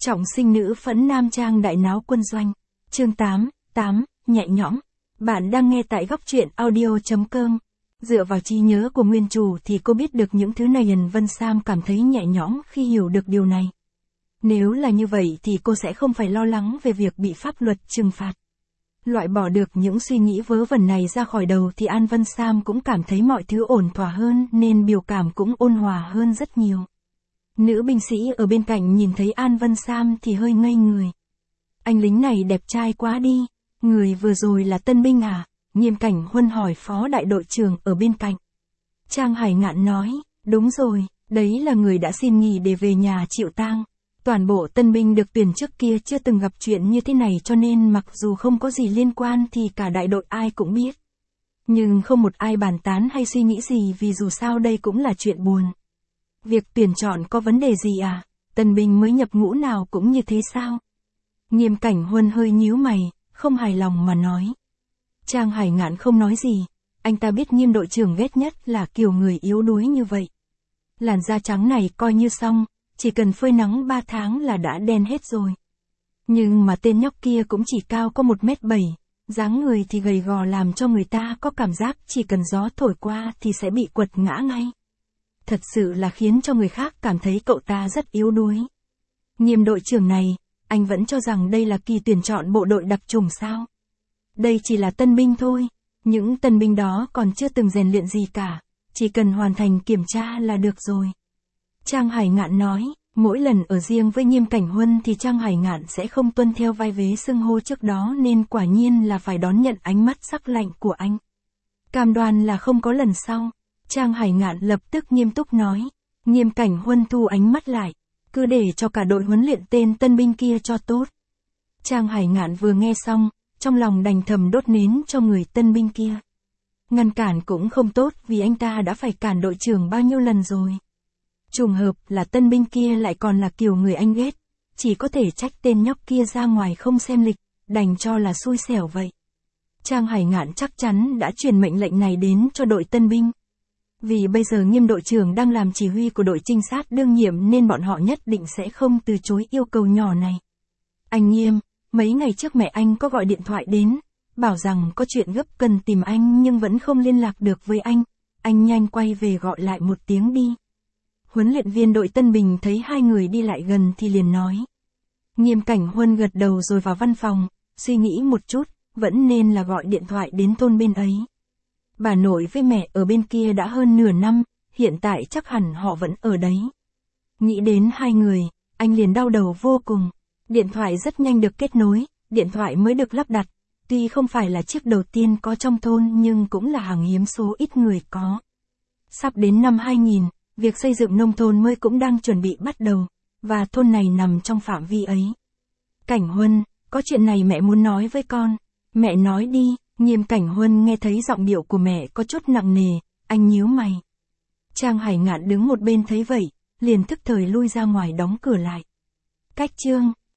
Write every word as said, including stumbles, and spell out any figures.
Trọng sinh nữ phẫn nam trang đại náo quân doanh. Chương tám, tám, nhẹ nhõm. Bạn đang nghe tại góc truyện audio chấm com. Dựa vào trí nhớ của nguyên chủ thì cô biết được những thứ này. Ân Vân Sam cảm thấy nhẹ nhõm khi hiểu được điều này. Nếu là như vậy thì cô sẽ không phải lo lắng về việc bị pháp luật trừng phạt. Loại bỏ được những suy nghĩ vớ vẩn này ra khỏi đầu thì An Vân Sam cũng cảm thấy mọi thứ ổn thỏa hơn nên biểu cảm cũng ôn hòa hơn rất nhiều. Nữ binh sĩ ở bên cạnh nhìn thấy An Vân Sam thì hơi ngây người. Anh lính này đẹp trai quá đi, người vừa rồi là tân binh à? Nghiêm Cảnh Huân hỏi phó đại đội trưởng ở bên cạnh. Trang Hải Ngạn nói, đúng rồi, đấy là người đã xin nghỉ để về nhà chịu tang. Toàn bộ tân binh được tuyển trước kia chưa từng gặp chuyện như thế này cho nên mặc dù không có gì liên quan thì cả đại đội ai cũng biết. Nhưng không một ai bàn tán hay suy nghĩ gì vì dù sao đây cũng là chuyện buồn. Việc tuyển chọn có vấn đề gì à? Tân binh mới nhập ngũ nào cũng như thế sao? Nghiêm Cảnh Huân hơi nhíu mày, không hài lòng mà nói. Trang Hải Ngạn không nói gì, anh ta biết Nghiêm đội trưởng ghét nhất là kiểu người yếu đuối như vậy. Làn da trắng này coi như xong, chỉ cần phơi nắng ba tháng là đã đen hết rồi. Nhưng mà tên nhóc kia cũng chỉ cao có một mét bảy, dáng người thì gầy gò làm cho người ta có cảm giác chỉ cần gió thổi qua thì sẽ bị quật ngã ngay. Thật sự là khiến cho người khác cảm thấy cậu ta rất yếu đuối. Nghiêm đội trưởng này, anh vẫn cho rằng đây là kỳ tuyển chọn bộ đội đặc chủng sao? Đây chỉ là tân binh thôi, những tân binh đó còn chưa từng rèn luyện gì cả, chỉ cần hoàn thành kiểm tra là được rồi. Trang Hải Ngạn nói, mỗi lần ở riêng với Nghiêm Cảnh Huân thì Trang Hải Ngạn sẽ không tuân theo vai vế xưng hô trước đó nên quả nhiên là phải đón nhận ánh mắt sắc lạnh của anh. Cam đoan là không có lần sau. Trang Hải Ngạn lập tức nghiêm túc nói. Nghiêm Cảnh Huân thu ánh mắt lại, cứ để cho cả đội huấn luyện tên tân binh kia cho tốt. Trang Hải Ngạn vừa nghe xong, trong lòng đành thầm đốt nến cho người tân binh kia. Ngăn cản cũng không tốt vì anh ta đã phải cản đội trưởng bao nhiêu lần rồi. Trùng hợp là tân binh kia lại còn là kiểu người anh ghét, chỉ có thể trách tên nhóc kia ra ngoài không xem lịch, đành cho là xui xẻo vậy. Trang Hải Ngạn chắc chắn đã truyền mệnh lệnh này đến cho đội tân binh. Vì bây giờ Nghiêm đội trưởng đang làm chỉ huy của đội trinh sát đương nhiệm nên bọn họ nhất định sẽ không từ chối yêu cầu nhỏ này. Anh Nghiêm, mấy ngày trước mẹ anh có gọi điện thoại đến, bảo rằng có chuyện gấp cần tìm anh nhưng vẫn không liên lạc được với anh, anh nhanh quay về gọi lại một tiếng đi. Huấn luyện viên đội Tân Bình thấy hai người đi lại gần thì liền nói. Nghiêm Cảnh Huân gật đầu rồi vào văn phòng, suy nghĩ một chút, vẫn nên là gọi điện thoại đến thôn bên ấy. Bà nội với mẹ ở bên kia đã hơn nửa năm, hiện tại chắc hẳn họ vẫn ở đấy. Nghĩ đến hai người, anh liền đau đầu vô cùng. Điện thoại rất nhanh được kết nối, điện thoại mới được lắp đặt. Tuy không phải là chiếc đầu tiên có trong thôn nhưng cũng là hàng hiếm số ít người có. Sắp đến năm hai nghìn, việc xây dựng nông thôn mới cũng đang chuẩn bị bắt đầu, và thôn này nằm trong phạm vi ấy. Cảnh Huân, có chuyện này mẹ muốn nói với con. Mẹ nói đi. Nghiêm Cảnh Huân nghe thấy giọng điệu của mẹ có chút nặng nề, anh nhíu mày. Trang Hải Ngạn đứng một bên thấy vậy, liền thức thời lui ra ngoài đóng cửa lại. Cách chương